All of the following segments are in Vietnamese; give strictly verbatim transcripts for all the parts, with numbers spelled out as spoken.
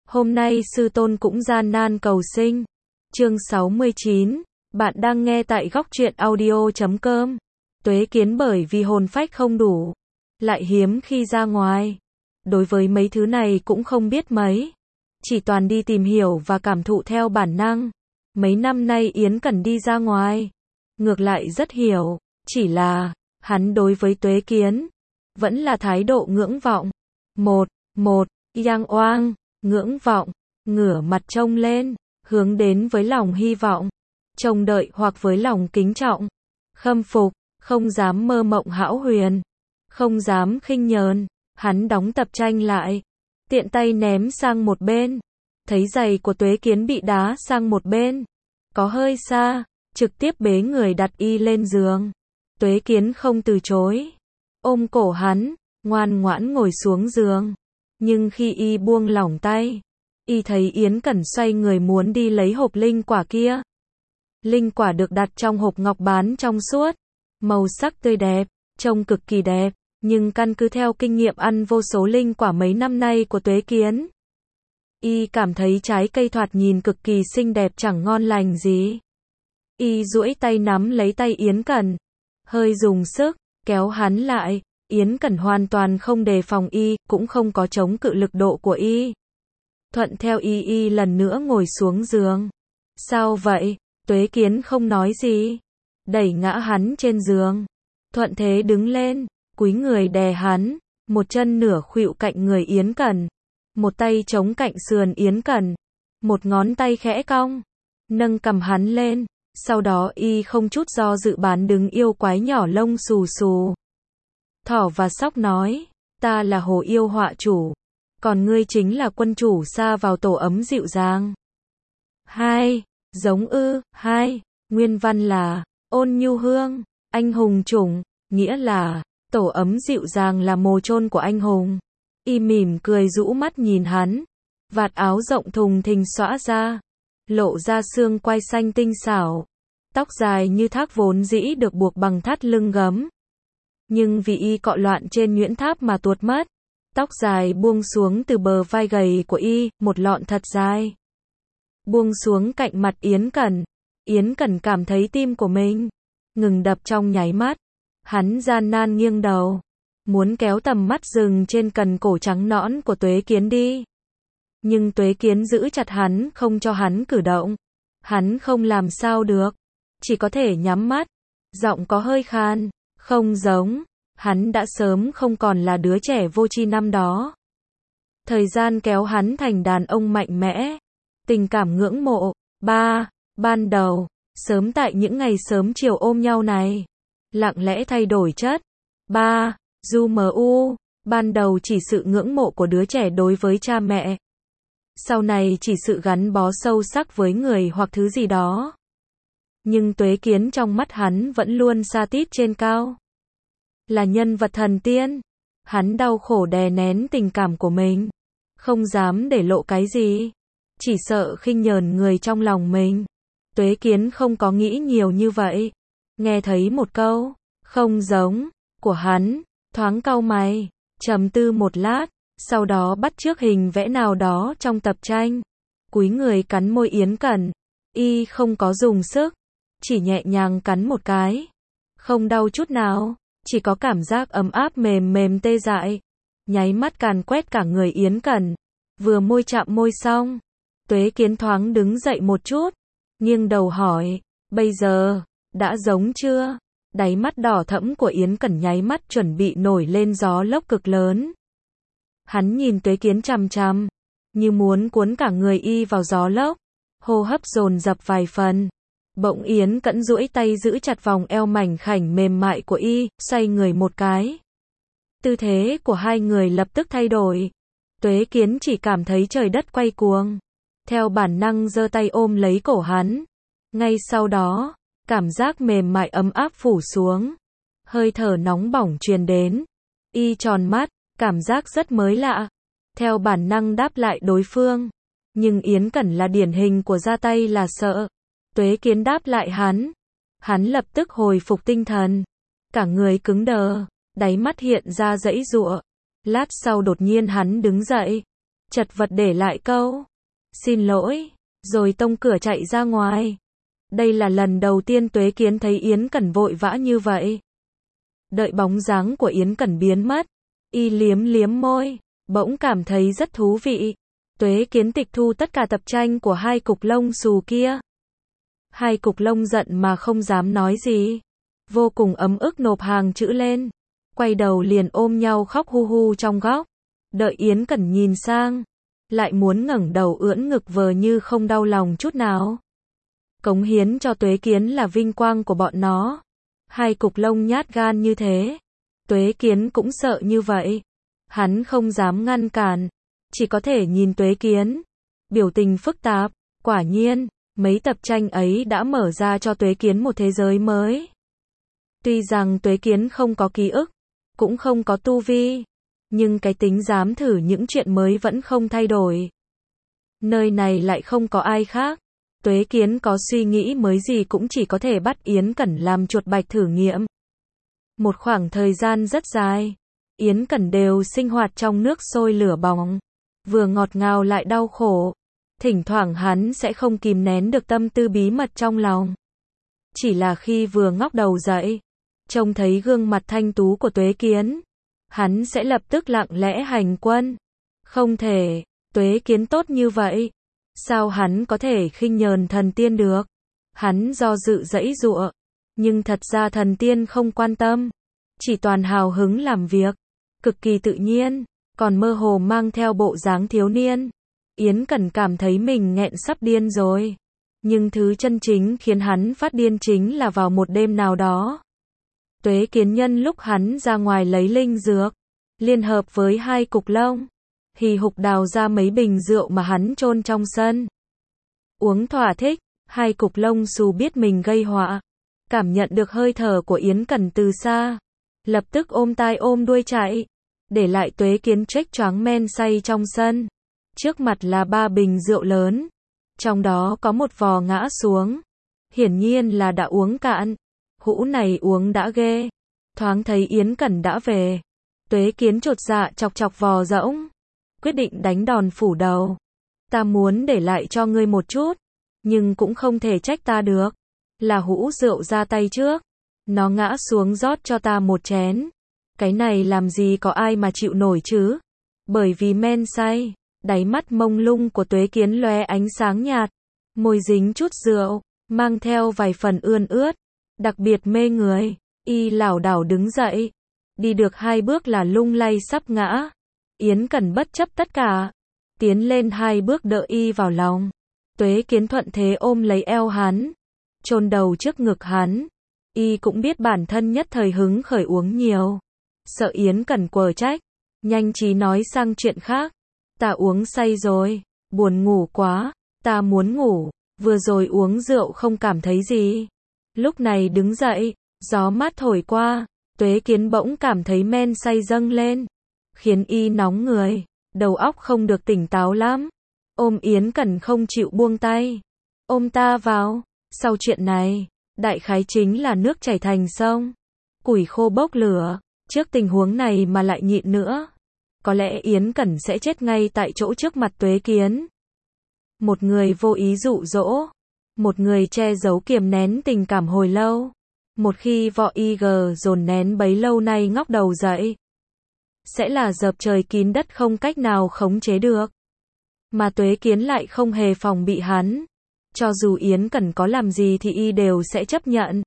Hôm nay sư tôn cũng gian nan cầu sinh. Chương sáu mươi chín, bạn đang nghe tại góc truyện audio chấm com. Tuế Kiến bởi vì hồn phách không đủ, lại hiếm khi ra ngoài. Đối với mấy thứ này cũng không biết mấy, chỉ toàn đi tìm hiểu và cảm thụ theo bản năng. Mấy năm nay Yến Cẩn đi ra ngoài, ngược lại rất hiểu, chỉ là, hắn đối với Tuế Kiến, vẫn là thái độ ngưỡng vọng. Một, một, yang oang, ngưỡng vọng, ngửa mặt trông lên, hướng đến với lòng hy vọng, trông đợi hoặc với lòng kính trọng, khâm phục, không dám mơ mộng hão huyền, không dám khinh nhờn. Hắn đóng tập tranh lại, tiện tay ném sang một bên, thấy giày của Tuế Kiến bị đá sang một bên, có hơi xa, trực tiếp bế người đặt y lên giường. Tuế Kiến không từ chối, ôm cổ hắn, ngoan ngoãn ngồi xuống giường. Nhưng khi y buông lỏng tay, y thấy Yến Cẩn xoay người muốn đi lấy hộp linh quả kia. Linh quả được đặt trong hộp ngọc bán trong suốt, màu sắc tươi đẹp, trông cực kỳ đẹp, nhưng căn cứ theo kinh nghiệm ăn vô số linh quả mấy năm nay của Tuế Kiến, y cảm thấy trái cây thoạt nhìn cực kỳ xinh đẹp chẳng ngon lành gì. Y duỗi tay nắm lấy tay Yến Cẩn, hơi dùng sức, kéo hắn lại. Yến Cẩn hoàn toàn không đề phòng y, cũng không có chống cự lực độ của y. Thuận theo y y lần nữa ngồi xuống giường. Sao vậy? Tuế Kiến không nói gì, đẩy ngã hắn trên giường. Thuận thế đứng lên, cúi người đè hắn, một chân nửa khuỵu cạnh người Yến Cẩn, một tay chống cạnh sườn Yến Cẩn, một ngón tay khẽ cong, nâng cầm hắn lên, sau đó y không chút do dự bán đứng yêu quái nhỏ lông xù xù. Thỏ và Sóc nói, ta là hồ yêu họa chủ, còn ngươi chính là quân chủ sa vào tổ ấm dịu dàng. Hai, giống ư, hai, nguyên văn là, ôn nhu hương, anh hùng chủng, nghĩa là, tổ ấm dịu dàng là mồ chôn của anh hùng. Y mỉm cười rũ mắt nhìn hắn, vạt áo rộng thùng thình xõa ra, lộ ra xương quai xanh tinh xảo, tóc dài như thác vốn dĩ được buộc bằng thắt lưng gấm. Nhưng vì y cọ loạn trên nhuyễn tháp mà tuột mất, tóc dài buông xuống từ bờ vai gầy của y, một lọn thật dài, buông xuống cạnh mặt Yến Cẩn. Yến Cẩn cảm thấy tim của mình ngừng đập trong nháy mắt. Hắn gian nan nghiêng đầu, muốn kéo tầm mắt dừng trên cần cổ trắng nõn của Tuế Kiến đi. Nhưng Tuế Kiến giữ chặt hắn không cho hắn cử động. Hắn không làm sao được, chỉ có thể nhắm mắt, giọng có hơi khan, không giống, hắn đã sớm không còn là đứa trẻ vô tri năm đó. Thời gian kéo hắn thành đàn ông mạnh mẽ, tình cảm ngưỡng mộ. Ba, ban đầu, sớm tại những ngày sớm chiều ôm nhau này, lặng lẽ thay đổi chất. Ba, du mờ u, ban đầu chỉ sự ngưỡng mộ của đứa trẻ đối với cha mẹ. Sau này chỉ sự gắn bó sâu sắc với người hoặc thứ gì đó. Nhưng Tuế Kiến trong mắt hắn vẫn luôn sa tít trên cao, là nhân vật thần tiên. Hắn đau khổ đè nén tình cảm của mình, không dám để lộ cái gì, chỉ sợ khinh nhờn người trong lòng mình. Tuế Kiến không có nghĩ nhiều như vậy, nghe thấy một câu không giống của hắn, thoáng cau mày, trầm tư một lát, sau đó bắt chước hình vẽ nào đó trong tập tranh, cúi người cắn môi Yến Cẩn. Y không có dùng sức, chỉ nhẹ nhàng cắn một cái, không đau chút nào, chỉ có cảm giác ấm áp mềm mềm tê dại, nháy mắt càn quét cả người Yến Cẩn. Vừa môi chạm môi xong, Tuế Kiến thoáng đứng dậy một chút, nghiêng đầu hỏi, bây giờ, đã giống chưa? Đáy mắt đỏ thẫm của Yến Cẩn nháy mắt chuẩn bị nổi lên gió lốc cực lớn. Hắn nhìn Tuế Kiến chằm chằm, như muốn cuốn cả người y vào gió lốc, hô hấp dồn dập vài phần. Bỗng Yến Cẩn duỗi tay giữ chặt vòng eo mảnh khảnh mềm mại của y, xoay người một cái. Tư thế của hai người lập tức thay đổi. Tuế Kiến chỉ cảm thấy trời đất quay cuồng, theo bản năng giơ tay ôm lấy cổ hắn. Ngay sau đó, cảm giác mềm mại ấm áp phủ xuống, hơi thở nóng bỏng truyền đến. Y tròn mắt, cảm giác rất mới lạ, theo bản năng đáp lại đối phương. Nhưng Yến Cẩn là điển hình của ra tay là sợ. Tuế Kiến đáp lại hắn, hắn lập tức hồi phục tinh thần, cả người cứng đờ, đáy mắt hiện ra giãy giụa. Lát sau đột nhiên hắn đứng dậy, chật vật để lại câu xin lỗi, rồi tông cửa chạy ra ngoài. Đây là lần đầu tiên Tuế Kiến thấy Yến Cẩn vội vã như vậy. Đợi bóng dáng của Yến Cẩn biến mất, y liếm liếm môi, bỗng cảm thấy rất thú vị. Tuế Kiến tịch thu tất cả tập tranh của hai cục lông xù kia. Hai cục lông giận mà không dám nói gì, vô cùng ấm ức nộp hàng chữ lên, quay đầu liền ôm nhau khóc hu hu trong góc. Đợi Yến Cẩn nhìn sang, lại muốn ngẩng đầu ưỡn ngực vờ như không đau lòng chút nào. Cống hiến cho Tuế Kiến là vinh quang của bọn nó. Hai cục lông nhát gan như thế, Tuế Kiến cũng sợ như vậy. Hắn không dám ngăn cản, chỉ có thể nhìn Tuế Kiến, biểu tình phức tạp. Quả nhiên, mấy tập tranh ấy đã mở ra cho Tuế Kiến một thế giới mới. Tuy rằng Tuế Kiến không có ký ức, cũng không có tu vi, nhưng cái tính dám thử những chuyện mới vẫn không thay đổi. Nơi này lại không có ai khác. Tuế Kiến có suy nghĩ mới gì cũng chỉ có thể bắt Yến Cẩn làm chuột bạch thử nghiệm. Một khoảng thời gian rất dài, Yến Cẩn đều sinh hoạt trong nước sôi lửa bỏng, vừa ngọt ngào lại đau khổ. Thỉnh thoảng hắn sẽ không kìm nén được tâm tư bí mật trong lòng. Chỉ là khi vừa ngóc đầu dậy, trông thấy gương mặt thanh tú của Tuế Kiến, hắn sẽ lập tức lặng lẽ hành quân. Không thể, Tuế Kiến tốt như vậy, sao hắn có thể khinh nhờn thần tiên được? Hắn do dự giãy giụa, nhưng thật ra thần tiên không quan tâm, chỉ toàn hào hứng làm việc, cực kỳ tự nhiên, còn mơ hồ mang theo bộ dáng thiếu niên. Yến Cẩn cảm thấy mình nghẹn sắp điên rồi, nhưng thứ chân chính khiến hắn phát điên chính là vào một đêm nào đó. Tuế Kiến nhân lúc hắn ra ngoài lấy linh dược, liên hợp với hai cục lông, hì hục đào ra mấy bình rượu mà hắn chôn trong sân. Uống thỏa thích, hai cục lông xù biết mình gây họa, cảm nhận được hơi thở của Yến Cẩn từ xa, lập tức ôm tai ôm đuôi chạy, để lại Tuế Kiến chếch choáng men say trong sân. Trước mặt là ba bình rượu lớn, trong đó có một vò ngã xuống, hiển nhiên là đã uống cạn. Hũ này uống đã ghê. Thoáng thấy Yến Cẩn đã về, Tuế Kiến chột dạ chọc chọc vò rỗng, quyết định đánh đòn phủ đầu. Ta muốn để lại cho ngươi một chút, nhưng cũng không thể trách ta được. Là hũ rượu ra tay trước, nó ngã xuống rót cho ta một chén. Cái này làm gì có ai mà chịu nổi chứ? Bởi vì men say, đáy mắt mông lung của Tuế Kiến lóe ánh sáng nhạt, môi dính chút rượu, mang theo vài phần ươn ướt, đặc biệt mê người. Y lảo đảo đứng dậy, đi được hai bước là lung lay sắp ngã. Yến Cẩn bất chấp tất cả, tiến lên hai bước đỡ y vào lòng. Tuế Kiến thuận thế ôm lấy eo hắn, chôn đầu trước ngực hắn. Y cũng biết bản thân nhất thời hứng khởi uống nhiều, sợ Yến Cẩn quở trách, nhanh trí nói sang chuyện khác. Ta uống say rồi, buồn ngủ quá, ta muốn ngủ. Vừa rồi uống rượu không cảm thấy gì, lúc này đứng dậy, gió mát thổi qua, Tuế Kiến bỗng cảm thấy men say dâng lên, khiến y nóng người, đầu óc không được tỉnh táo lắm. Ôm Yến Cẩn không chịu buông tay, ôm ta vào. Sau chuyện này, đại khái chính là nước chảy thành sông, củi khô bốc lửa. Trước tình huống này mà lại nhịn nữa, có lẽ Yến Cẩn sẽ chết ngay tại chỗ trước mặt Tuế Kiến. Một người vô ý dụ dỗ, một người che giấu kiềm nén tình cảm hồi lâu. Một khi vọ y gờ dồn nén bấy lâu nay ngóc đầu dậy, sẽ là dợp trời kín đất không cách nào khống chế được. Mà Tuế Kiến lại không hề phòng bị hắn. Cho dù Yến Cẩn có làm gì thì y đều sẽ chấp nhận.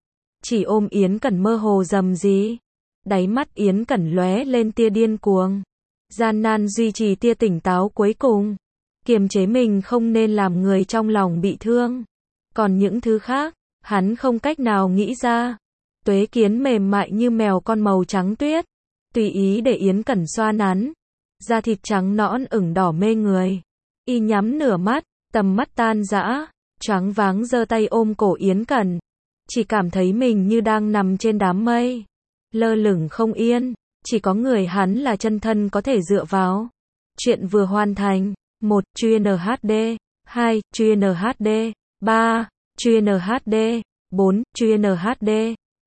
Chỉ ôm Yến Cẩn mơ hồ rầm gì. Đáy mắt Yến Cẩn lóe lên tia điên cuồng, gian nan duy trì tia tỉnh táo cuối cùng, kiềm chế mình không nên làm người trong lòng bị thương. Còn những thứ khác, hắn không cách nào nghĩ ra. Tuế Kiến mềm mại như mèo con màu trắng tuyết, tùy ý để Yến Cẩn xoa nắn, da thịt trắng nõn ửng đỏ mê người. Y nhắm nửa mắt, tầm mắt tan rã, choáng váng giơ tay ôm cổ Yến Cẩn, chỉ cảm thấy mình như đang nằm trên đám mây, lơ lửng không yên, chỉ có người hắn là chân thân có thể dựa vào. Chuyện vừa hoàn thành. một. Chuyên hát đê. hai. Chuyên hát đê. ba. Chuyên hát đê. bốn. Chuyên hát đê.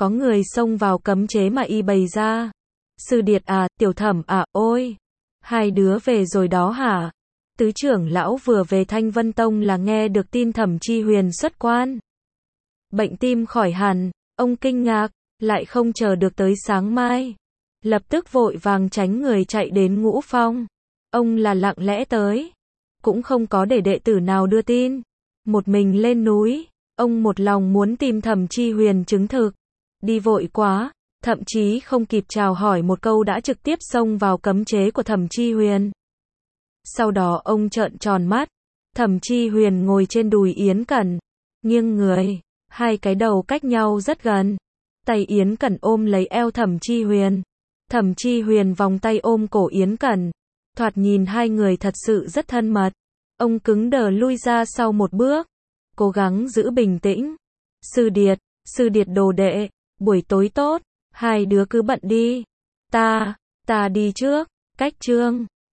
có người xông vào cấm chế mà y bày ra. Sư điệt à, tiểu thẩm à, ôi, hai đứa về rồi đó hả? Tứ trưởng lão vừa về Thanh Vân Tông là nghe được tin Thẩm Chi Huyền xuất quan. Bệnh tim khỏi hẳn, ông kinh ngạc, lại không chờ được tới sáng mai. Lập tức vội vàng tránh người chạy đến Ngũ Phong. Ông là lặng lẽ tới, cũng không có để đệ tử nào đưa tin. Một mình lên núi, ông một lòng muốn tìm Thẩm Chi Huyền chứng thực. Đi vội quá, thậm chí không kịp chào hỏi một câu đã trực tiếp xông vào cấm chế của Thẩm Chi Huyền. Sau đó ông trợn tròn mắt, Thẩm Chi Huyền ngồi trên đùi Yến Cẩn, nghiêng người, hai cái đầu cách nhau rất gần. Tay Yến Cẩn ôm lấy eo Thẩm Chi Huyền. Thẩm Chi Huyền vòng tay ôm cổ Yến Cẩn. Thoạt nhìn hai người thật sự rất thân mật. Ông cứng đờ lui ra sau một bước, cố gắng giữ bình tĩnh. Sư điệt, sư điệt đồ đệ, buổi tối tốt, hai đứa cứ bận đi. Ta, ta đi trước, cách chương.